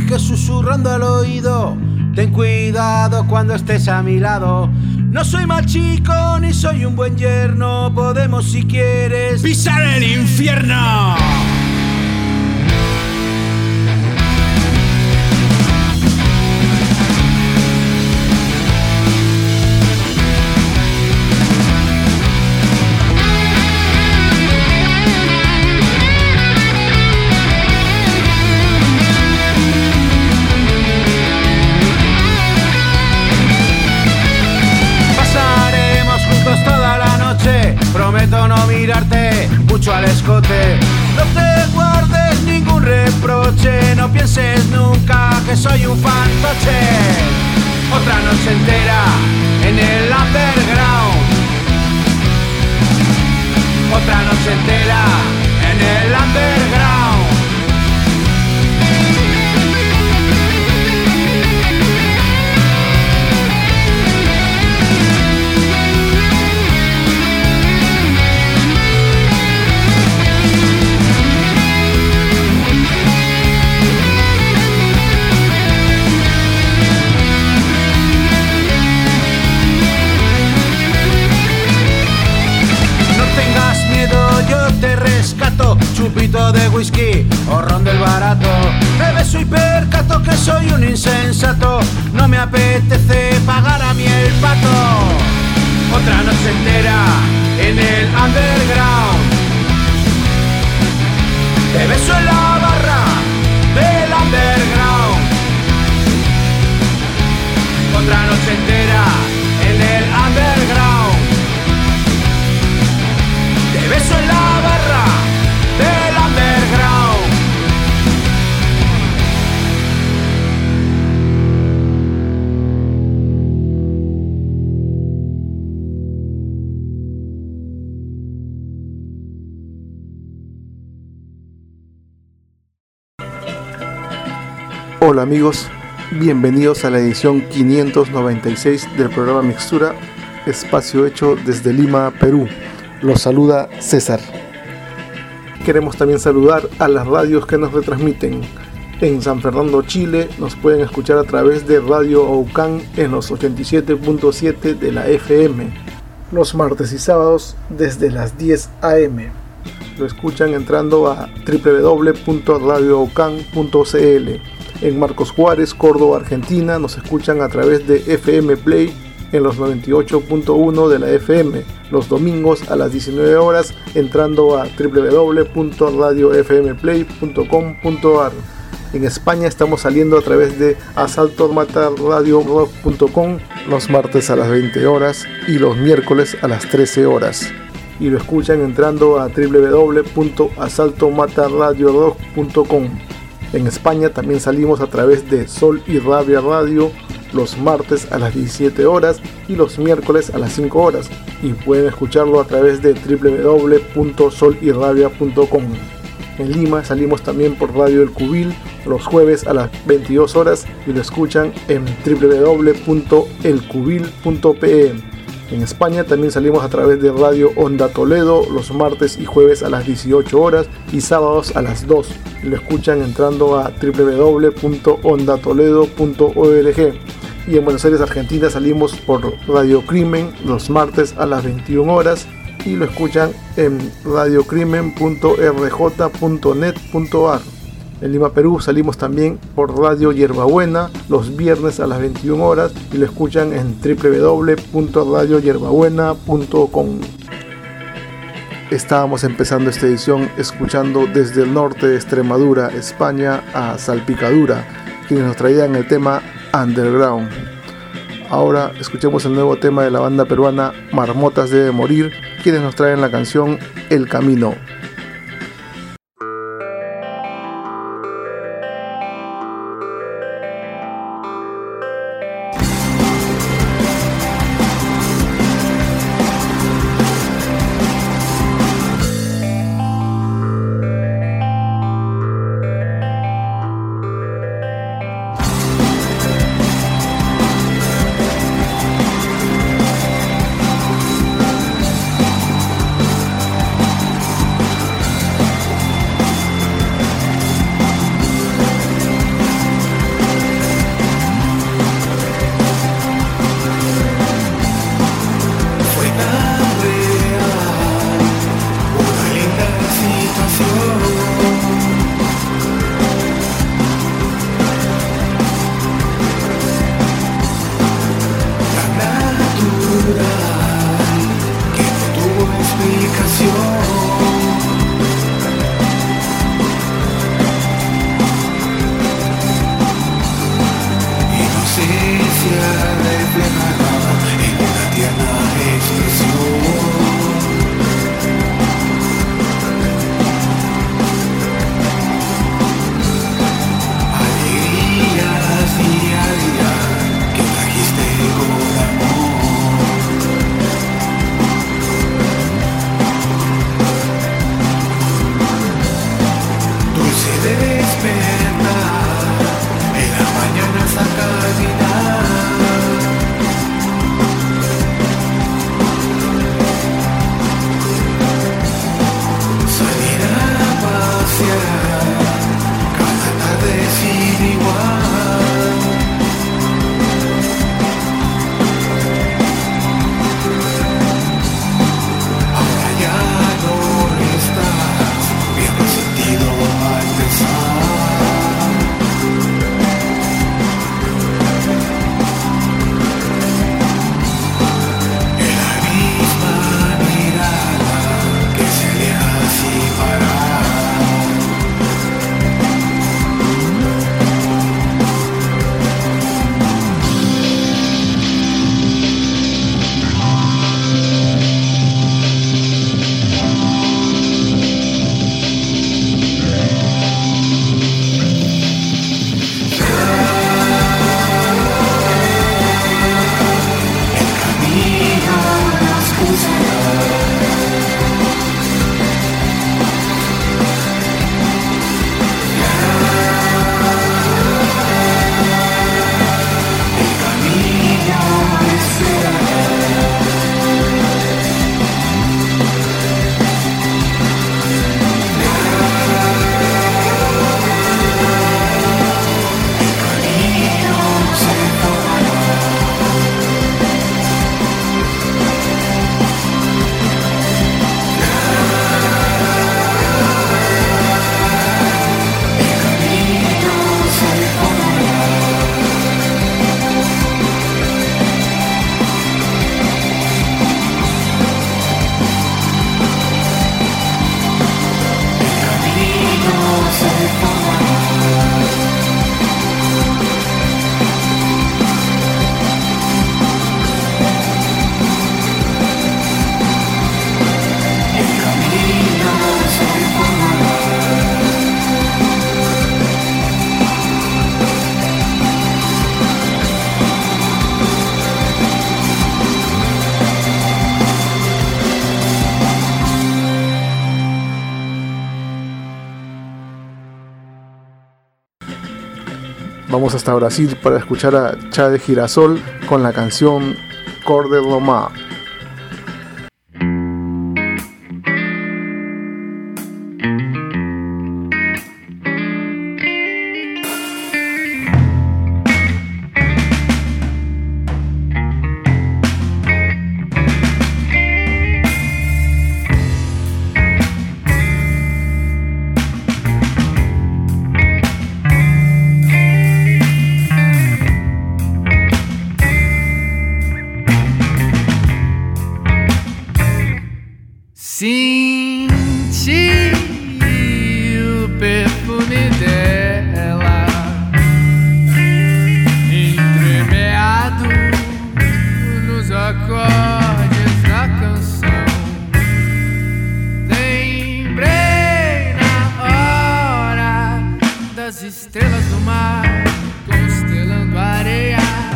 dije susurrando al oído: ten cuidado cuando estés a mi lado. No soy mal chico ni soy un buen yerno. Podemos, si quieres, pisar el infierno. Prometo no mirarte mucho al escote. No te guardes ningún reproche. No pienses nunca que soy un fantoche. Otra noche entera en el underground. Otra noche entera en el underground. Chupito de whisky o ron del barato. Me beso y percato que soy un insensato. No me apetece pagar a mí el pato. Otra noche entera en el underground. Te beso en la barra del underground. Otra noche entera en el underground. Te beso en la barra del underground. Hola amigos, bienvenidos a la edición 596 del programa Mixtura, espacio hecho desde Lima, Perú. Los saluda César. Queremos también saludar a las radios que nos retransmiten. En San Fernando, Chile, nos pueden escuchar a través de Radio Oucan en los 87.7 de la FM. Los martes y sábados desde las 10 a.m. Lo escuchan entrando a www.radiooucan.cl. En Marcos Juárez, Córdoba, Argentina, nos escuchan a través de FM Play en los 98.1 de la FM, los domingos a las 19 horas, entrando a www.radiofmplay.com.ar. En España estamos saliendo a través de asaltomatarradiorock.com los martes a las 20 horas y los miércoles a las 13 horas. Y lo escuchan entrando a www.asaltomatarradiorock.com. En España también salimos a través de Sol y Rabia Radio los martes a las 17 horas y los miércoles a las 5 horas. Y pueden escucharlo a través de www.solyrabia.com. En Lima salimos también por Radio El Cubil los jueves a las 22 horas y lo escuchan en www.elcubil.pe. En España también salimos a través de Radio Onda Toledo los martes y jueves a las 18 horas y sábados a las 2. Y lo escuchan entrando a www.ondatoledo.org. Y en Buenos Aires, Argentina, salimos por Radio Crimen los martes a las 21 horas y lo escuchan en radiocrimen.rj.net.ar. En Lima, Perú, salimos también por Radio Yerbabuena los viernes a las 21 horas y lo escuchan en www.radioyerbabuena.com. Estábamos empezando esta edición escuchando desde el norte de Extremadura, España, a Salpicadura, quienes nos traían el tema Underground. Ahora escuchemos el nuevo tema de la banda peruana Marmotas Debe Morir, quienes nos traen la canción El Camino. Vamos hasta Brasil para escuchar a Chá de Girasol con la canción Cor de Lomá. Senti o perfume dela entremeado nos acordes da canção. Lembrei na hora das estrelas do mar constelando a areia.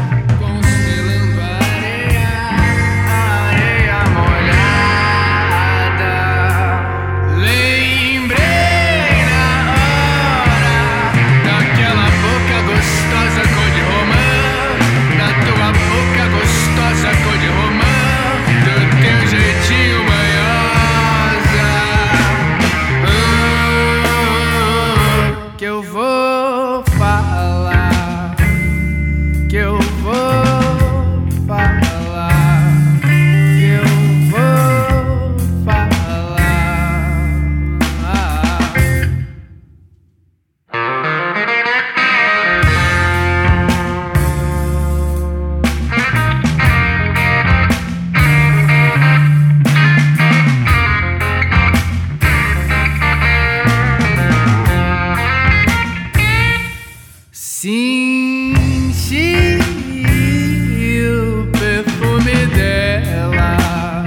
Senti o perfume dela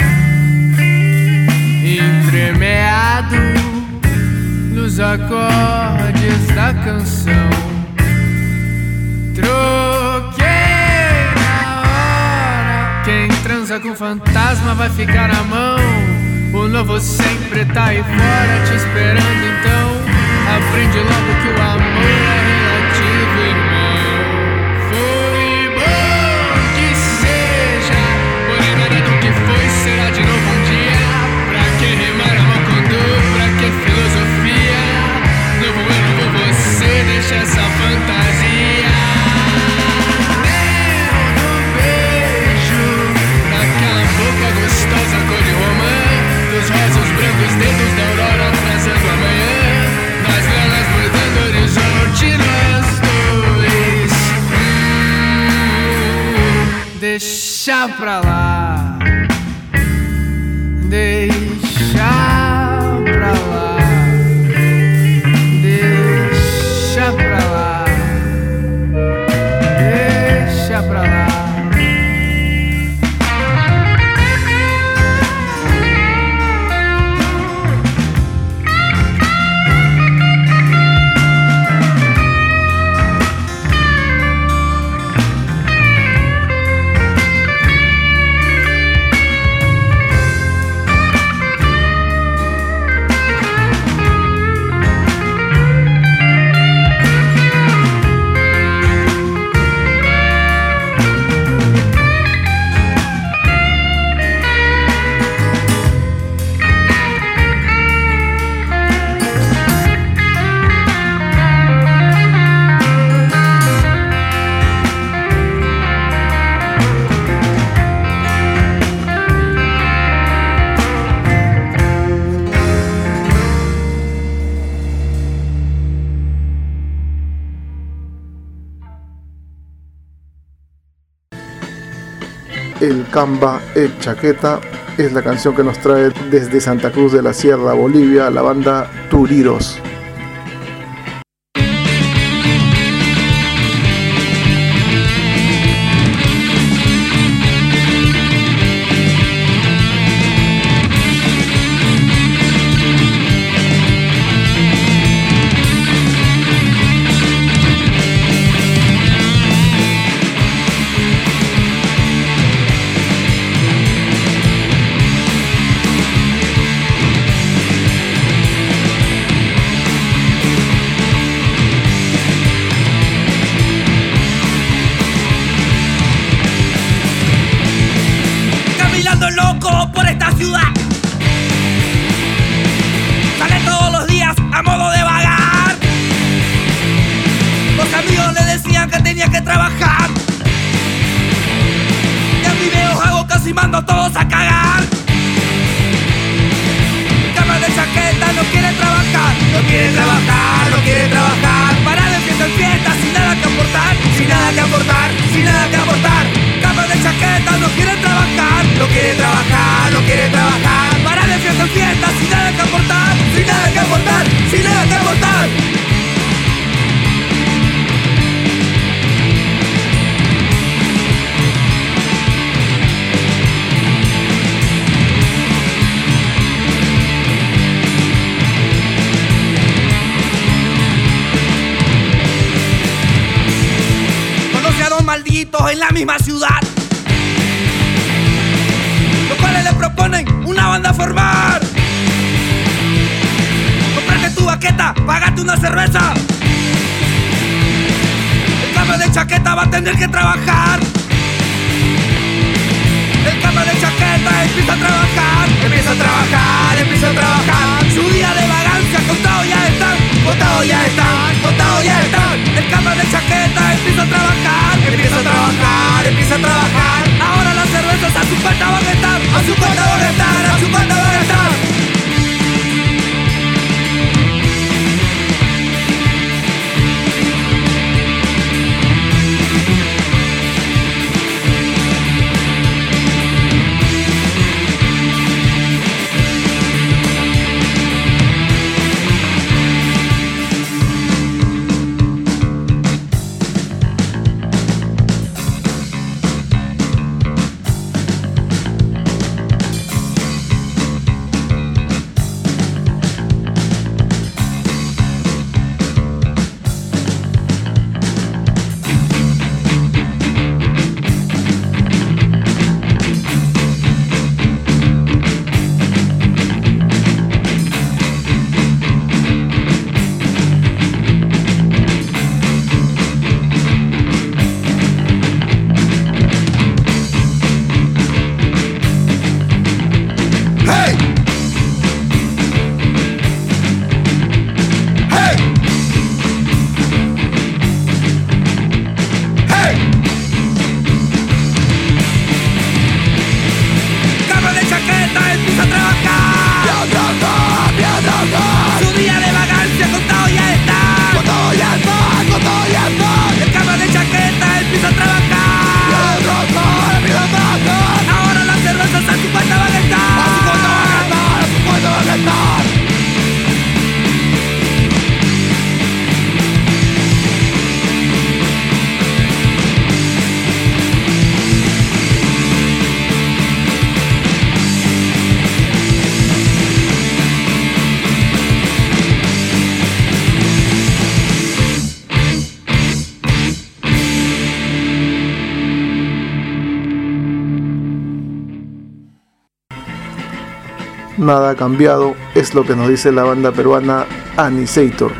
entremeado nos acordes da canção. Troquei na hora. Quem transa com fantasma vai ficar na mão. O novo sempre tá aí fora te esperando, então aprende logo que o amor é relativo, irmão. Foi bom que seja, porém nada do que foi será de novo um dia. Pra que rimar a mão com dor, pra que filosofia? Novo eu, novo você, deixa essa fantasia. Eu no beijo, naquela boca gostosa cor de romã, dos rosas brancos dedos da aurora trazendo amanhã. As velas mudando o horizonte, nós dois. Deixa pra lá, deixa pra lá, deixa pra lá, deixa pra lá. El Camba e Chaqueta es la canción que nos trae desde Santa Cruz de la Sierra, Bolivia, la banda Turiros. trabajar. Y en videos hago casi mando a todos a cagar. Cama de chaqueta no quiere trabajar, no quiere trabajar, no quiere trabajar. Para de fiesta en fiesta sin nada que aportar, sin nada que aportar, sin nada que aportar. Cama de chaqueta no quiere trabajar, no quiere trabajar, no quiere trabajar. Para de fiesta en fiesta sin nada que aportar, sin nada que aportar, sin nada que aportar. Malditos en la misma ciudad, los cuales le proponen una banda a formar. Comprate tu baqueta, págate una cerveza. El cambio de chaqueta va a tener que trabajar. El cambio de chaqueta empieza a trabajar, empieza a trabajar, empieza a trabajar. Su día de vagancia contado ya están, contado ya están, contado ya están. El cambio de chaqueta empieza a trabajar, empieza a trabajar, empieza a trabajar. Ahora las cervezas a su cuenta van a estar, a su cuenta van a estar, a su cuenta van a estar. Nada ha cambiado, es lo que nos dice la banda peruana Anisator.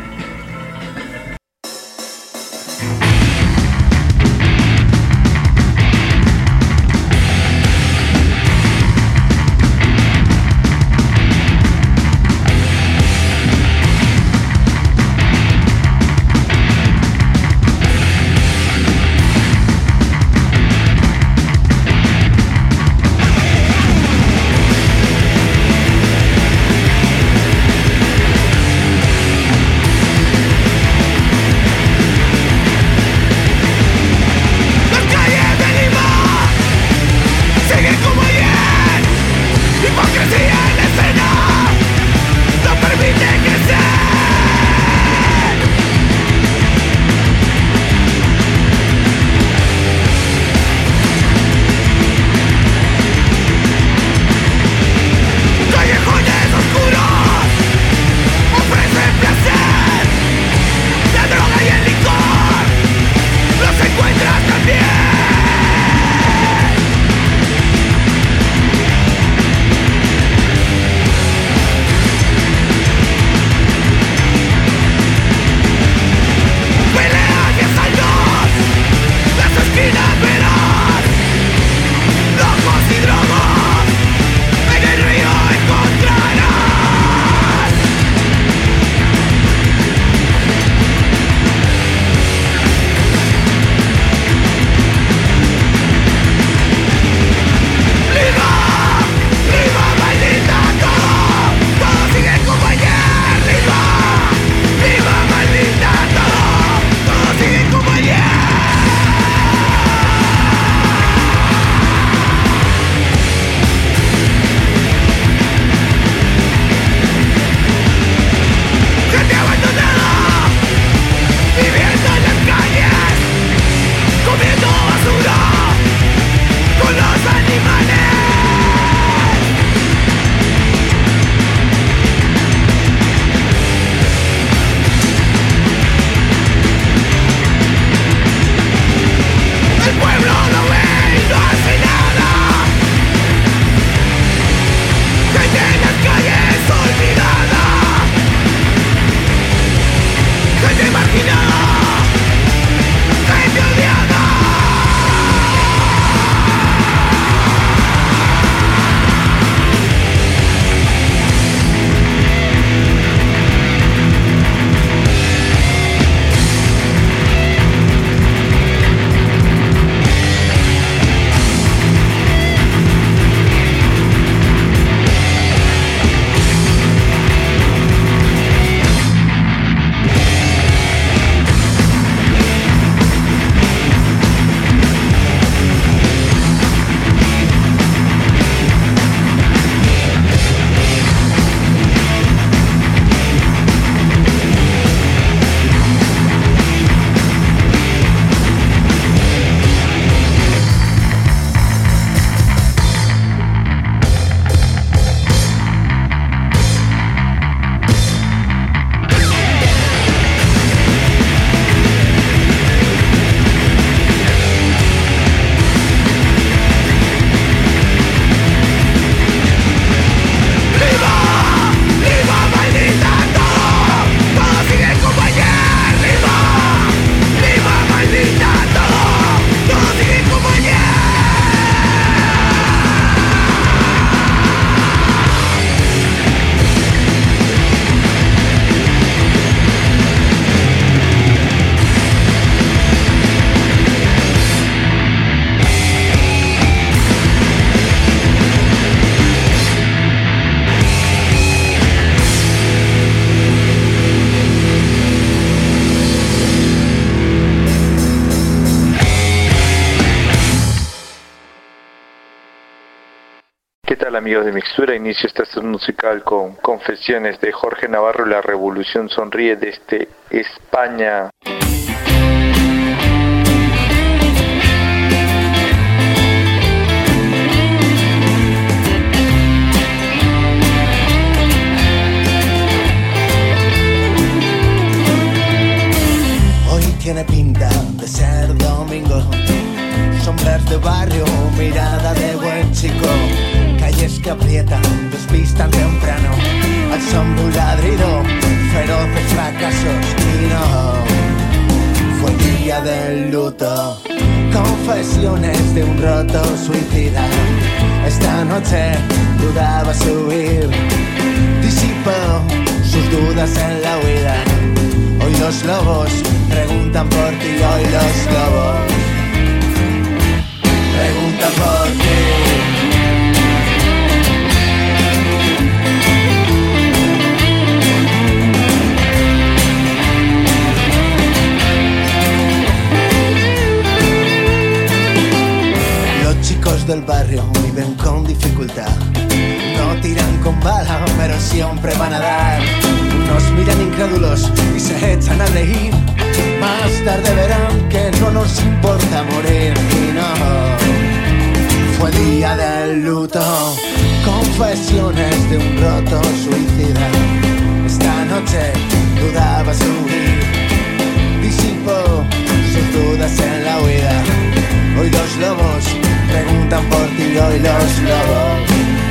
tal, amigos de Mixtura? Inicio esta sesión musical con Confesiones de Jorge Navarro, La Revolución Sonríe, desde España. Hoy tiene pinta de ser domingo, sombras de barrio, mirada de buen chico, calles que aprietan, despistan temprano, al son de un ladrido, feroces fracasos, y no, fue el día del luto, confesiones de un roto suicida, esta noche dudaba subir, disipó sus dudas en la huida, hoy los lobos preguntan por ti, hoy los lobos pregunta por ti. Los chicos del barrio viven con dificultad, no tiran con bala, pero siempre van a dar. Nos miran incrédulos y se echan a reír. Más tarde verán que no nos importa morir. Y no, fue día del luto, confesiones de un roto suicida. Esta noche dudaba subir, disipó sus dudas en la huida. Hoy los lobos preguntan por ti, hoy los lobos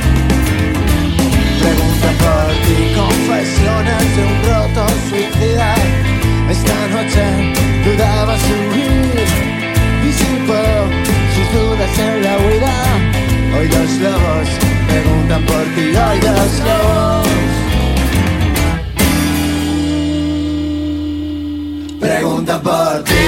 preguntan por ti, confesiones de un roto suicida. Esta noche dudaba subir, disipó sus dudas en la huida. Hoy los lobos preguntan por ti, hoy los lobos preguntan por ti.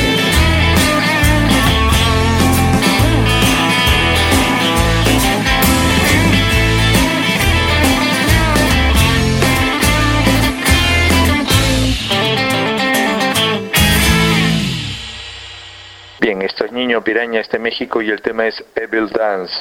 Bien, esto es Niño Piraña, de México, y el tema es Evil Dance.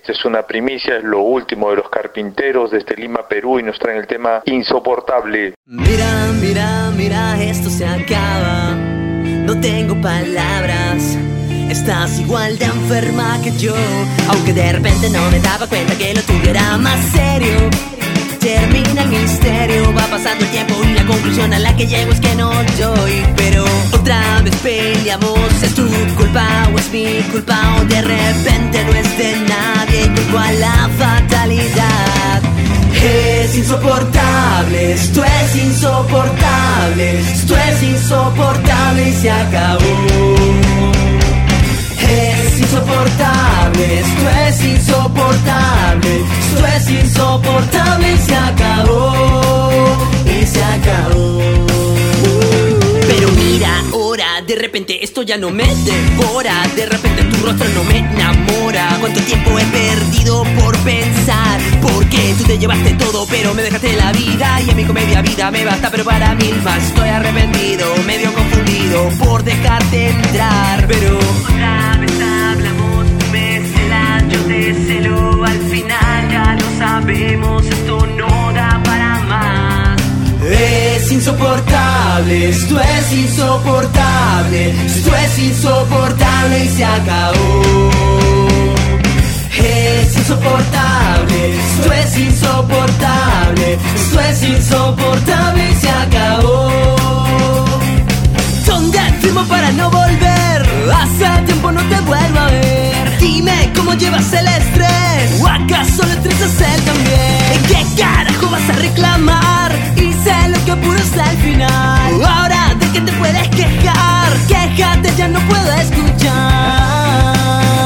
Esta es una primicia, es lo último de Los Carpinteros desde Lima, Perú, y nos traen el tema Insoportable. Mira, mira, mira, esto se acaba. No tengo palabras. Estás igual de enferma que yo, aunque de repente no me daba cuenta que lo tuyo era más serio. Termina el misterio, va pasando el tiempo y la conclusión a la que llego es que no doy. Pero otra vez peleamos, ¿es tu culpa o es mi culpa? O de repente no es de nadie y culpo a la fatalidad. Es insoportable, esto es insoportable, esto es insoportable y se acabó. Es insoportable, esto es insoportable, esto es insoportable y se acabó, y se acabó. Pero mira ahora, de repente esto ya no me devora, de repente tu rostro no me enamora. Cuánto tiempo he perdido por pensar, porque tú te llevaste todo pero me dejaste la vida, y en mi comedia vida me basta pero para mil más. Estoy arrepentido, medio confundido por dejarte entrar, pero otra vez hablamos, tú me celas, yo te celo, al final ya lo sabemos, esto no da para más. Es insoportable, esto es insoportable, esto es insoportable y se acabó. Es insoportable, esto es insoportable, esto es insoportable y se acabó. ¿Dónde firmo para no volver? Hace tiempo no te vuelvo a ver. Dime cómo llevas el estrés, o acaso lo estresas él también. ¿En qué carajo vas a reclamar? Hice lo que pude hasta el final. Ahora de qué te puedes quejar, quéjate, ya no puedo escuchar.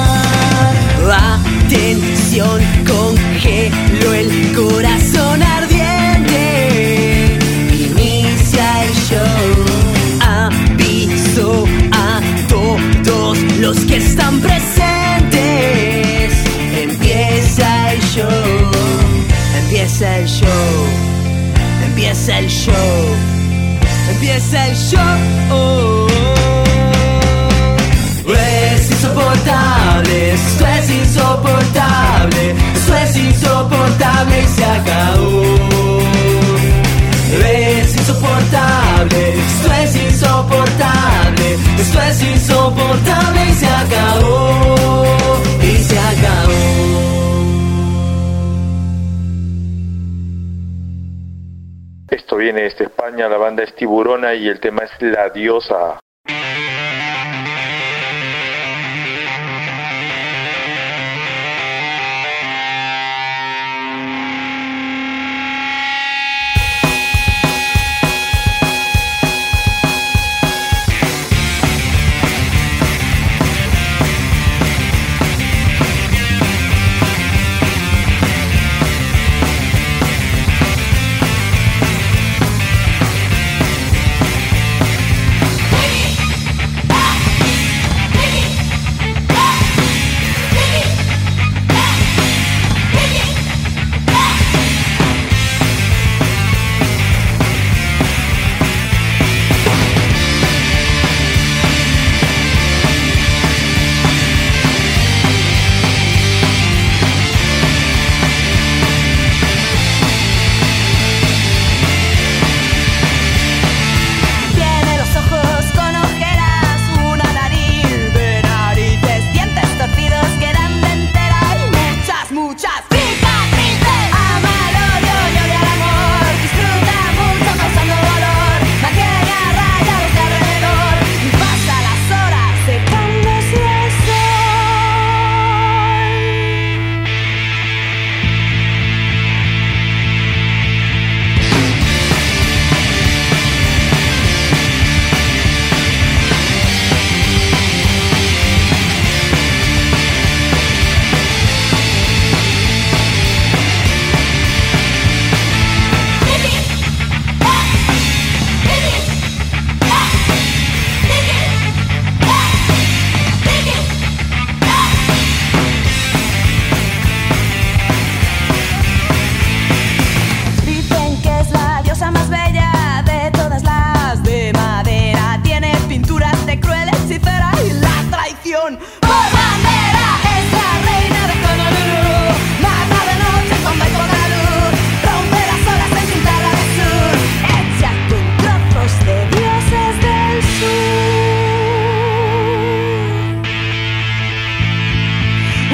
Atención, congelo el corazón ardiente. Inicia el show. Aviso a todos los que están presentes. Empieza el show. Empieza el show. Empieza el show. Empieza el show. Es insoportable, esto es insoportable, esto es insoportable y se acabó. Es insoportable, esto es insoportable, esto es insoportable y se acabó, y se acabó. Esto viene desde España, la banda es Tiburona y el tema es La Diosa.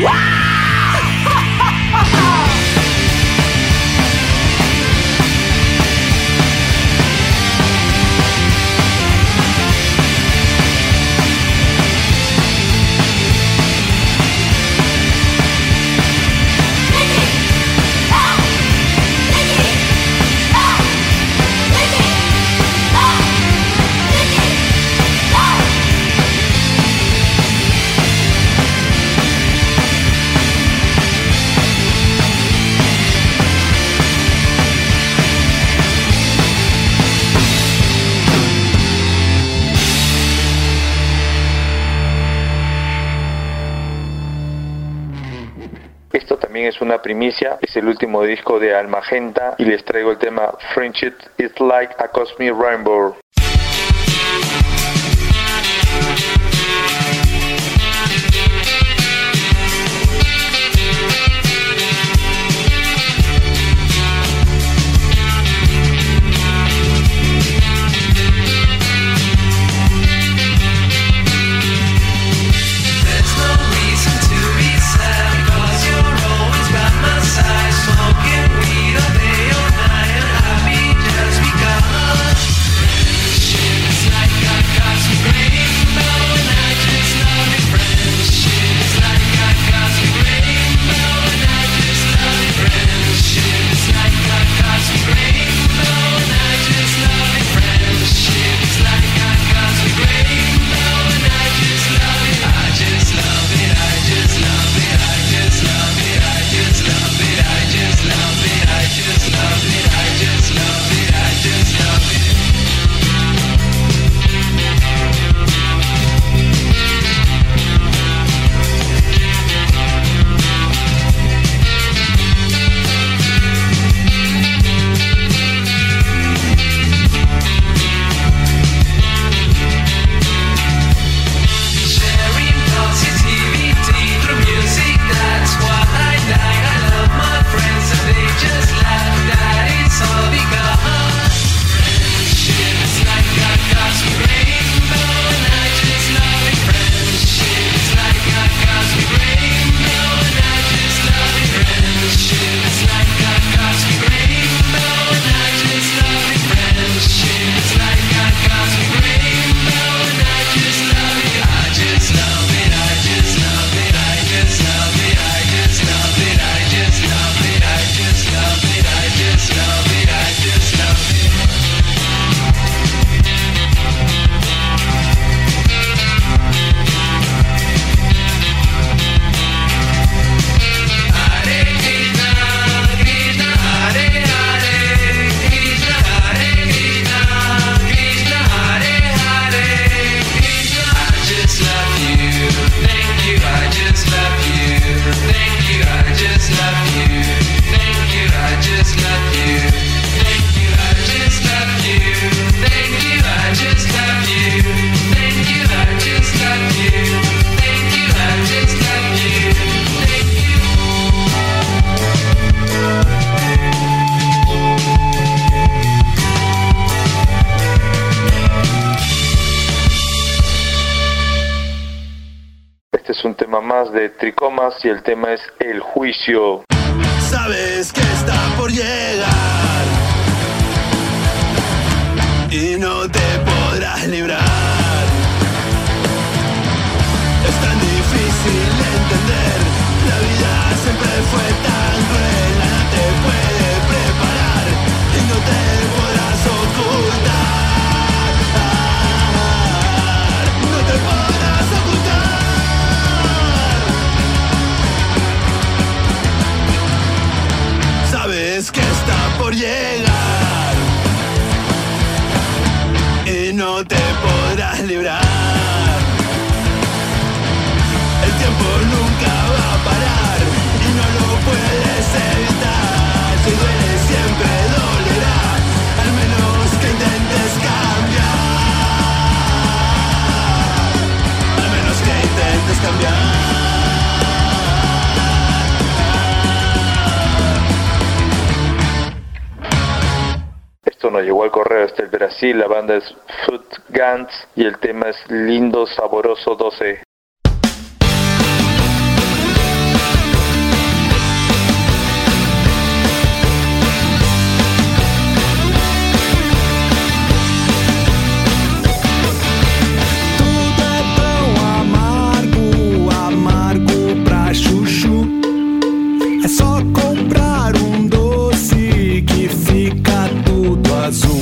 Esto también es una primicia, es el último disco de Almagenta y les traigo el tema Friendship is like a cosmic rainbow. Un tema más de Tricomas y el tema es El Juicio. Sabes que está por llegar y no te podrás librar. Es tan difícil de entender, la vida siempre fue tan cruel. Nada te puede preparar y no te podrás ocultar. No te podrás ocultar. Sabes que está por llegar y no te podrás librar. El tiempo nunca va a parar y no lo puedes evitar. Si duele siempre dolerá, al menos que intentes cambiar. Al menos que intentes cambiar. Esto nos llegó al correo desde el Brasil, la banda es Food Guns y el tema es Lindo Saboroso 12. É só comprar um doce que fica tudo azul.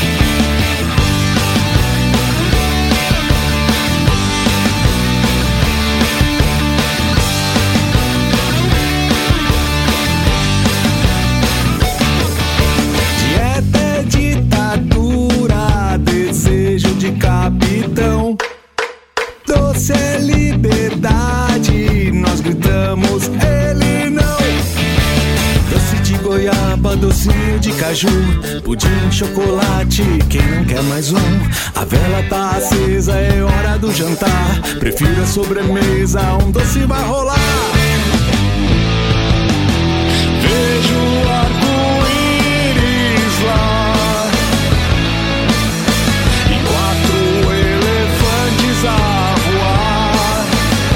Dieta é ditadura, desejo de capitão. Doce é liberdade, nós gritamos, ele não. Doce de goiaba, docinho de caju, pudim, chocolate, quem não quer mais um? A vela tá acesa, é hora do jantar. Prefiro a sobremesa, um doce vai rolar. Vejo o arco-íris lá e 4 elefantes a voar,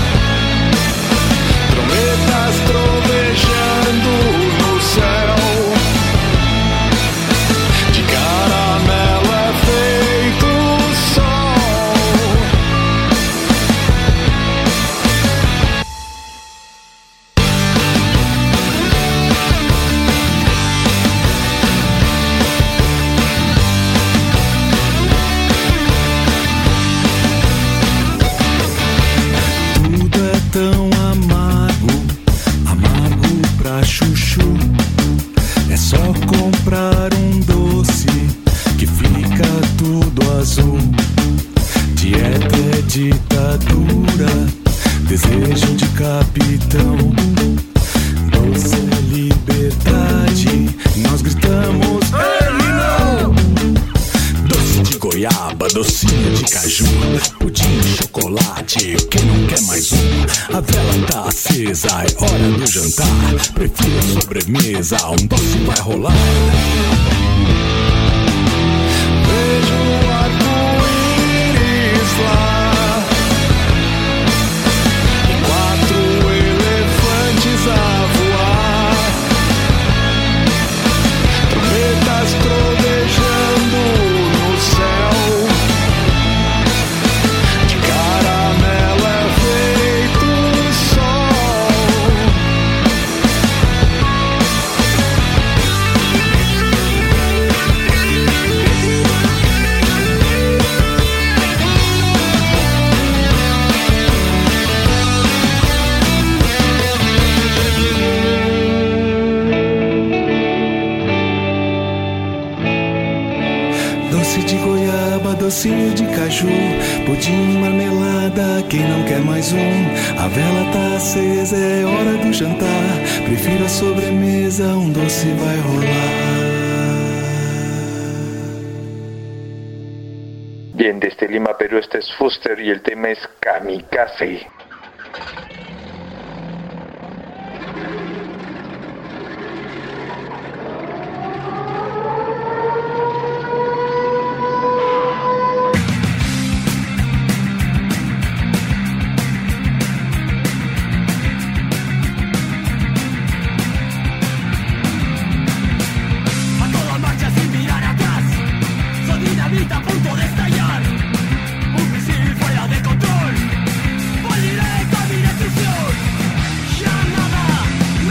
trombetas trovejando no céu, de caramelo é feito o sol. Tudo é tão amargo, amargo pra chuchu. É só comprar um doce que fica tudo azul. Dieta é ditadura, desejo de capitão. Doce é liberdade, nós gritamos, ele não. Doce de goiaba, docinho de caju, pudim, chocolate, quem não quer mais um? A vela tá acesa, é hora do jantar. Prefiro a sobremesa, um doce vai rolar. Vejo o arco-íris lá e 4 elefantes a voar, trombetas trovejando no céu, de caramelo é feito o sol. Doce de goiaba, docinho de caju, pudim, marmelada, quem não quer mais um? A vela tá acesa, é hora do jantar. Prefiro a sobremesa, um doce vai rolar. Bien, desde Lima, Perú, este es Fuster y el tema es Kamikaze. A toda marcha sin mirar atrás, soy dinamita a punto de estallar. Un misil fuera de control, voy directo a mi destrucción. Ya nada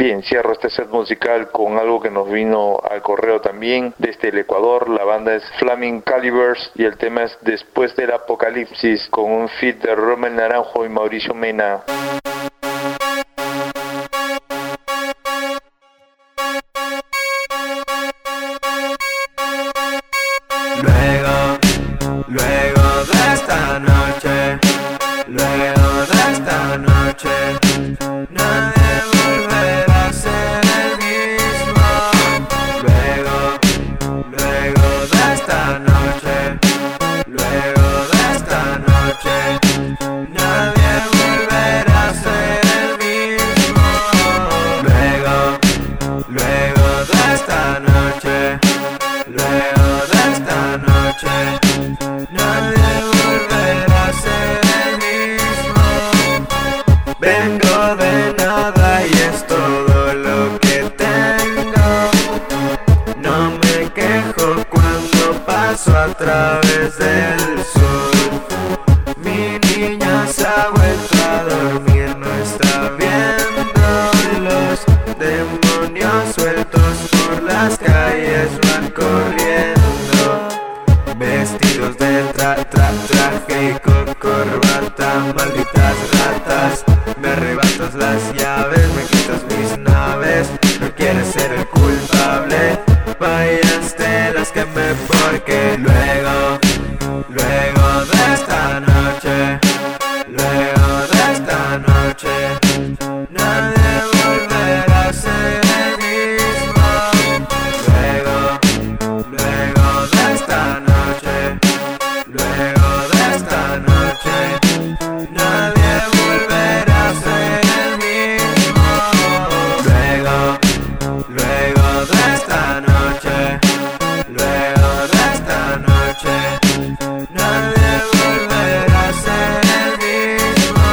Bien, cierro este set musical con algo que nos vino al correo también desde el Ecuador. La banda es Flaming Calibers y el tema es Después del Apocalipsis, con un feat de Rommel Naranjo y Mauricio Mena. Luego de esta noche, nadie volverá a ser el mismo. Luego de esta noche, nadie volverá a ser el mismo. Luego de esta noche, nadie volverá a ser el mismo. Vengo de nada y es todo lo que tengo. No me quejo cuando paso a través del sol. Mi niña se ha vuelto a dormir, no está viendo los demonios sueltos por las calles, van corriendo. Vestidos de traje y corbata, malditas ratas. Me arrebatas las llaves, me quitas mis naves. No quieres ser el culpable, fallaste las que me porque luego de esta noche, nadie volverá a ser el mismo. Luego de esta noche, nadie volverá a ser el mismo. Luego de esta noche, nadie volverá a ser el mismo.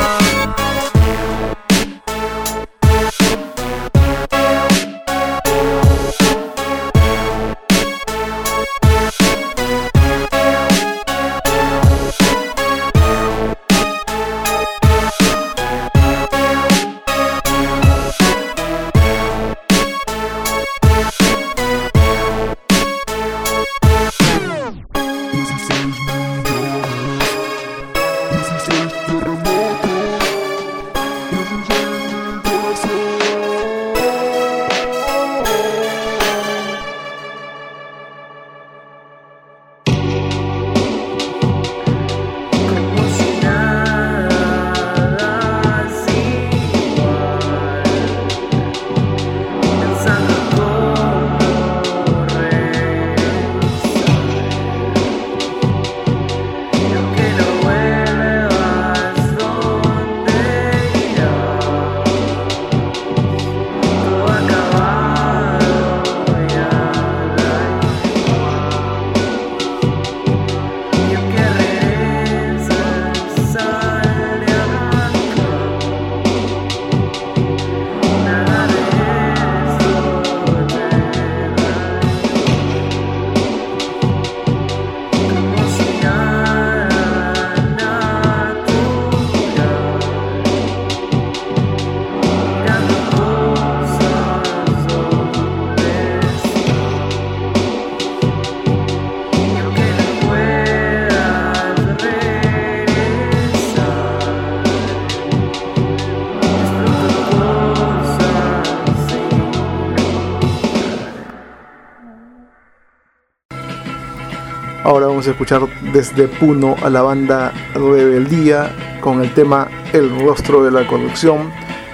Ahora vamos a escuchar desde Puno a la banda Rebeldía con el tema El Rostro de la Corrupción.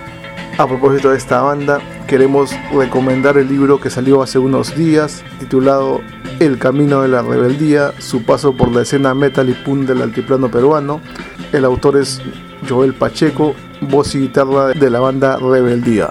A propósito de esta banda, queremos recomendar el libro que salió hace unos días, titulado El Camino de la Rebeldía, su paso por la escena metal y punk del altiplano peruano. El autor es Joel Pacheco, voz y guitarra de la banda Rebeldía.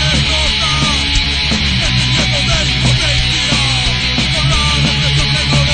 Tengo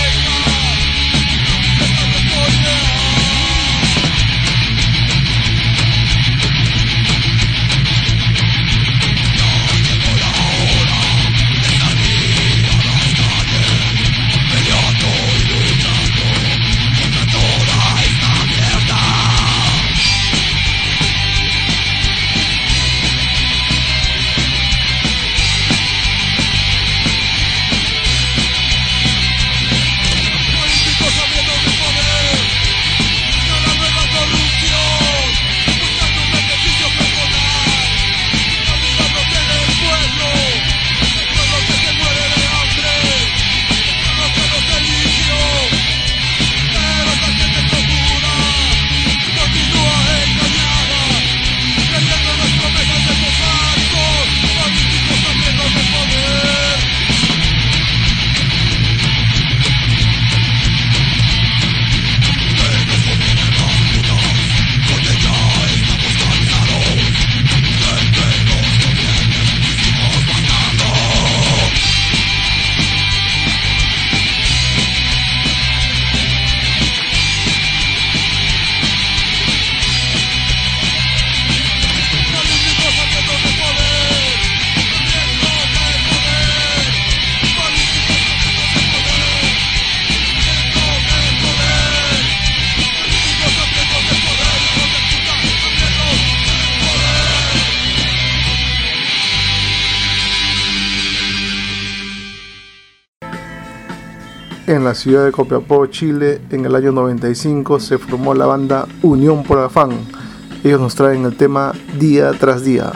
en la ciudad de Copiapó, Chile, en el año 95 se formó la banda Unión por Afán. Ellos nos traen el tema Día tras Día.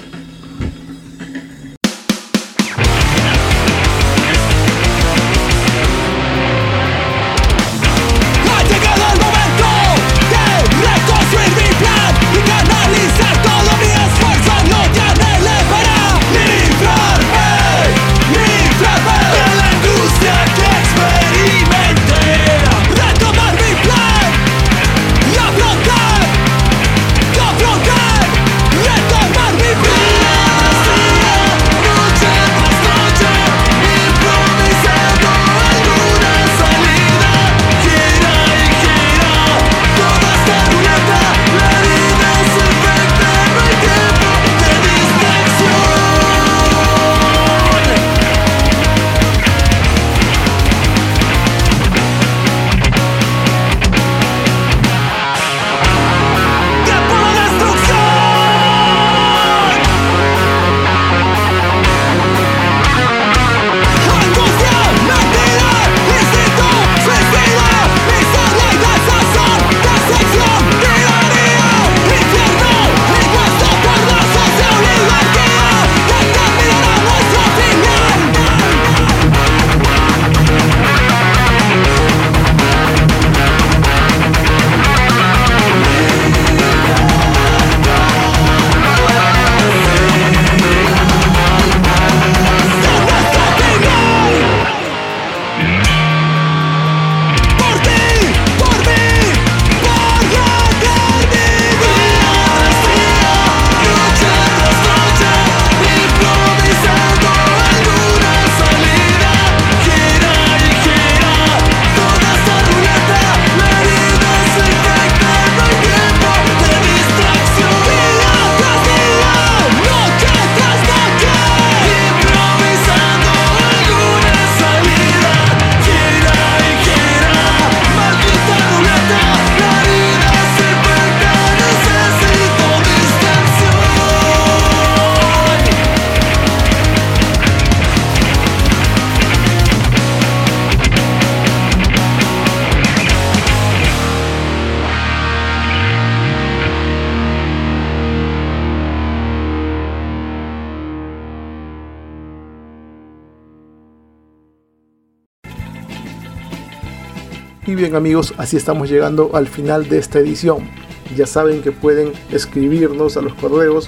Y bien amigos, así estamos llegando al final de esta edición. Ya saben que pueden escribirnos a los correos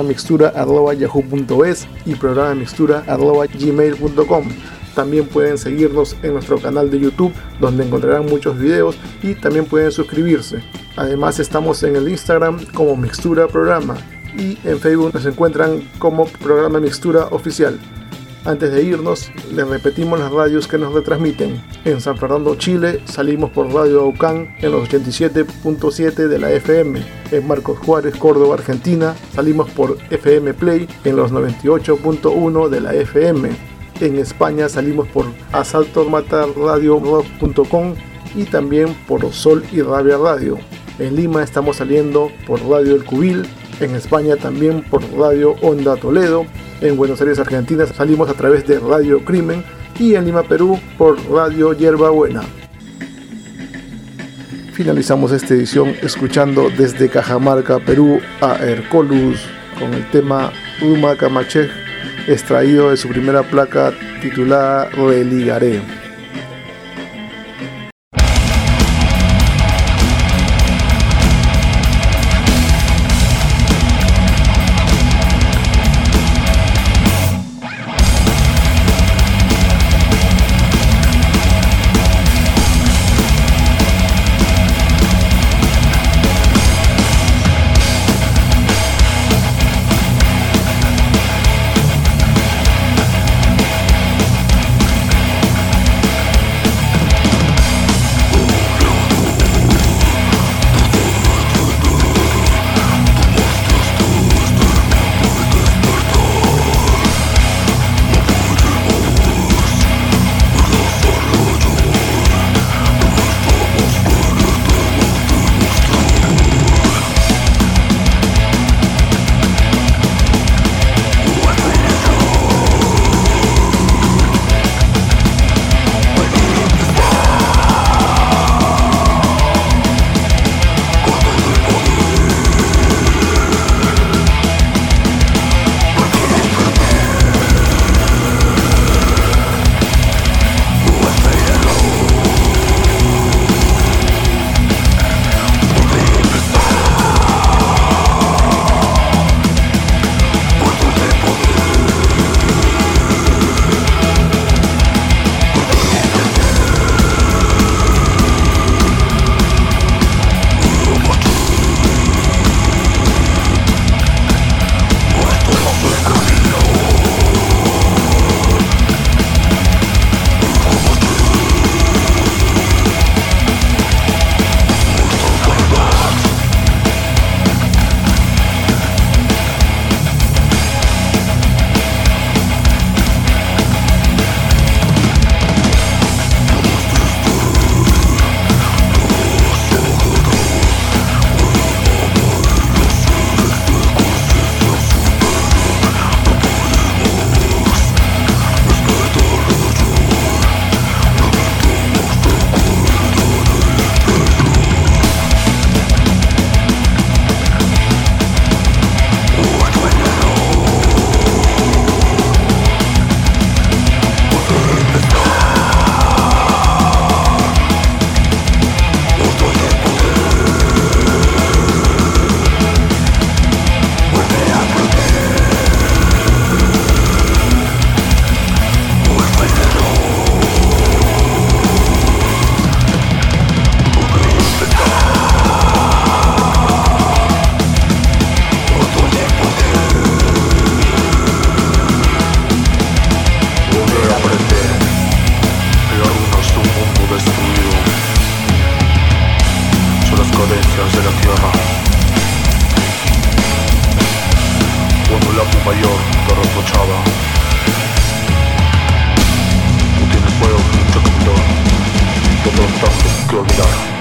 programamixtura@yahoo.es y programamixtura@gmail.com. También pueden seguirnos en nuestro canal de YouTube, donde encontrarán muchos videos, y también pueden suscribirse. Además estamos en el Instagram como Mixtura Programa y en Facebook nos encuentran como Programa Mixtura Oficial. Antes de irnos, les repetimos las radios que nos retransmiten. En San Fernando, Chile, salimos por Radio Aucán en los 87.7 de la FM. En Marcos Juárez, Córdoba, Argentina, salimos por FM Play en los 98.1 de la FM. En España salimos por asaltomatarradioblog.com y también por Sol y Rabia Radio. En Lima estamos saliendo por Radio El Cubil. En España también por Radio Onda Toledo. En Buenos Aires, Argentina, salimos a través de Radio Crimen, y en Lima, Perú, por Radio Yerba Buena. Finalizamos esta edición escuchando desde Cajamarca, Perú, a Hercolus con el tema Ruma Camachej, extraído de su primera placa titulada Religaré. mayor te reprochaba. Tú tienes fuego, mucho capitán, y otros tantos que olvidar.